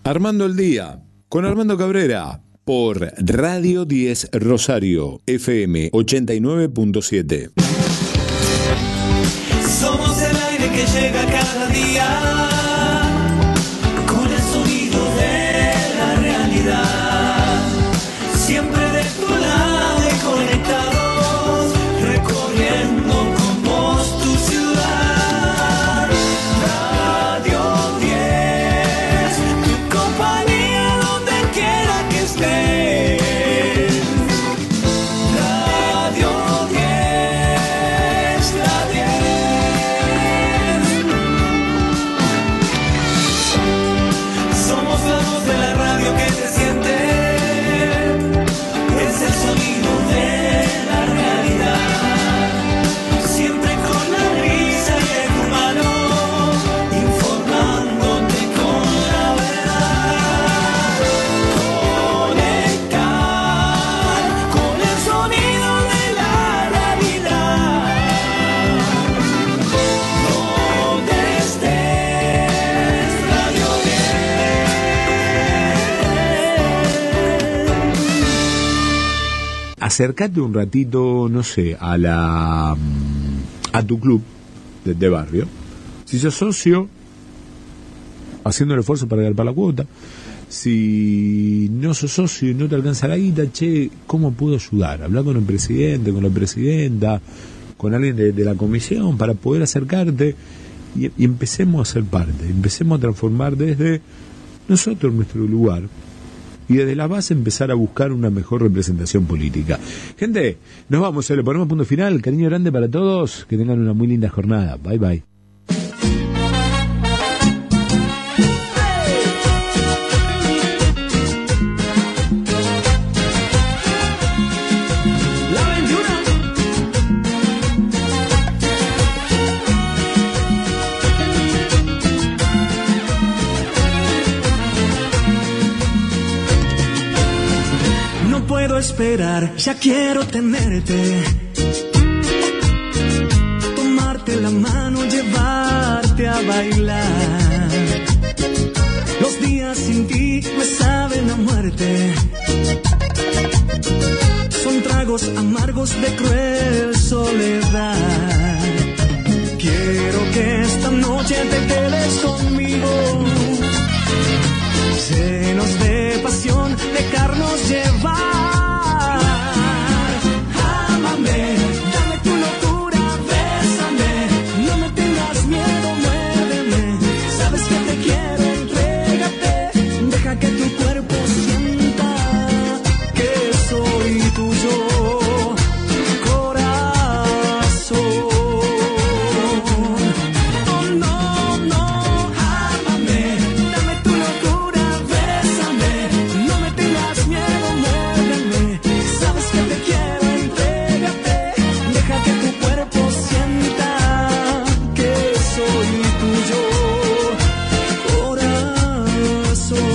Armando el Día, con Armando Cabrera, por Radio 10 Rosario, FM 89.7. Somos el aire que llega cada día, con el sonido de la realidad. Siempre de tu lado y conectados, recorriendo con vos tu ciudad. Radio 10, tu compañía donde quiera que estés. Radio 10, la 10. Somos la voz de la radio que se siente. Es el sonido de la realidad. Siempre con la risa y el humano, informándote con la verdad. Conectar con el sonido de la realidad. Donde estés, Radio 10. Acércate un ratito, no sé, a tu club de barrio. Si sos socio, haciendo el esfuerzo para pagar la cuota. Si no sos socio y no te alcanza la guita, che, ¿cómo puedo ayudar? Hablar con el presidente, con la presidenta, con alguien de la comisión para poder acercarte y empecemos a ser parte, empecemos a transformar desde nosotros nuestro lugar y desde la base empezar a buscar una mejor representación política. Gente, nos vamos, le ponemos punto final. Cariño grande para todos, que tengan una muy linda jornada. Bye bye. La 21. No puedo esperar, ya quiero tenerte. Tomarte la mano, llevarte a bailar. Los días sin ti me saben a muerte. Son tragos amargos de cruel soledad. Quiero que esta noche te quedes conmigo, llenos de pasión, dejarnos llevar. Ámame, dame tu locura, bésame, no me tengas miedo, muéveme. Sabes que te quiero, entrégate, deja que tu cuerpo sienta que soy tuyo, corazón. Oh no, no, ámame, dame tu locura, bésame, no me tengas miedo, muéveme. Sabes que te quiero, entrégate, deja que tu cuerpo sienta que soy tuyo, corazón.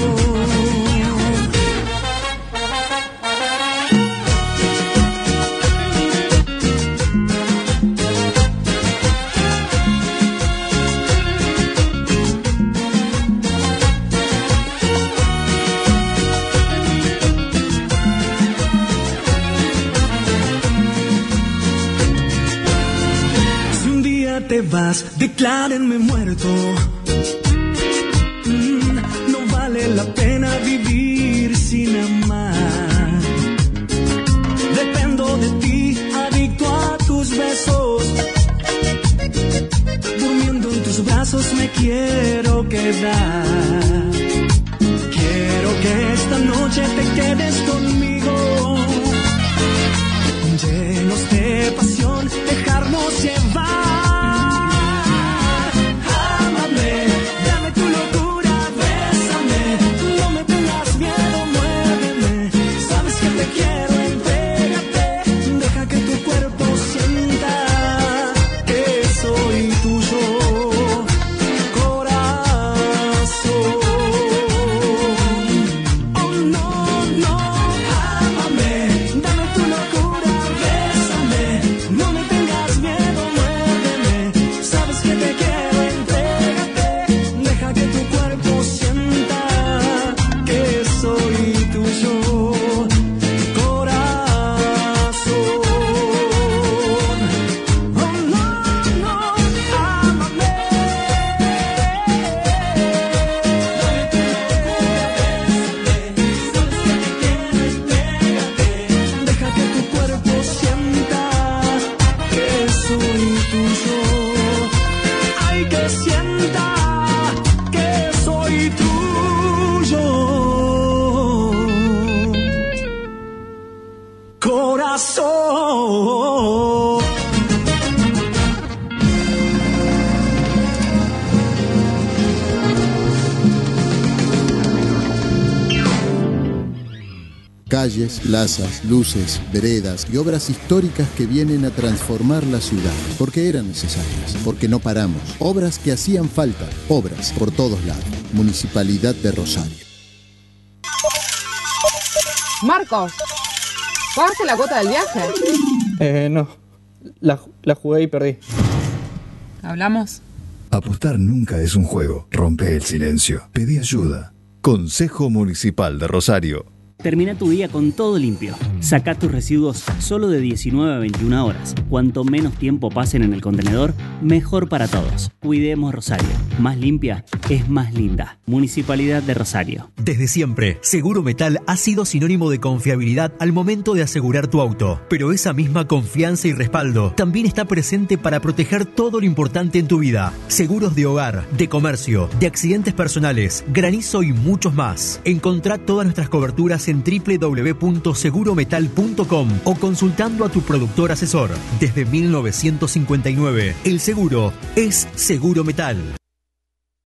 Si un día te vas, declárenme muerto. No vale la pena vivir sin amar. Dependo de ti, adicto a tus besos. Durmiendo en tus brazos me quiero quedar. Quiero que esta noche te quedes conmigo, llenos de pasión, dejarnos llevar. Ámame, dame tu locura, bésame, no me tengas miedo, muéveme. Sabes que te quiero, entrégate, deja que tu cuerpo sienta que soy tuyo, corazón. Oh no, no, ámame, dame tu locura, bésame, no me tengas miedo, muéveme. Calles, plazas, luces, veredas y obras históricas que vienen a transformar la ciudad, porque eran necesarias, porque no paramos. Obras que hacían falta, obras por todos lados. Municipalidad de Rosario. Marcos, ¿pagaste la cuota del viaje? No, la jugué y perdí. ¿Hablamos? Apostar nunca es un juego. Rompe el silencio. Pedí ayuda. Consejo Municipal de Rosario. Termina tu día con todo limpio. Saca tus residuos solo de 19 a 21 horas. Cuanto menos tiempo pasen en el contenedor, mejor para todos. Cuidemos Rosario. Más limpia es más linda. Municipalidad de Rosario. Desde siempre, Seguro Metal ha sido sinónimo de confiabilidad al momento de asegurar tu auto. Pero esa misma confianza y respaldo también está presente para proteger todo lo importante en tu vida. Seguros de hogar, de comercio, de accidentes personales, granizo y muchos más. Encontrá todas nuestras coberturas en www.segurometal.com o consultando a tu productor asesor. Desde 1959, el seguro es Seguro Metal.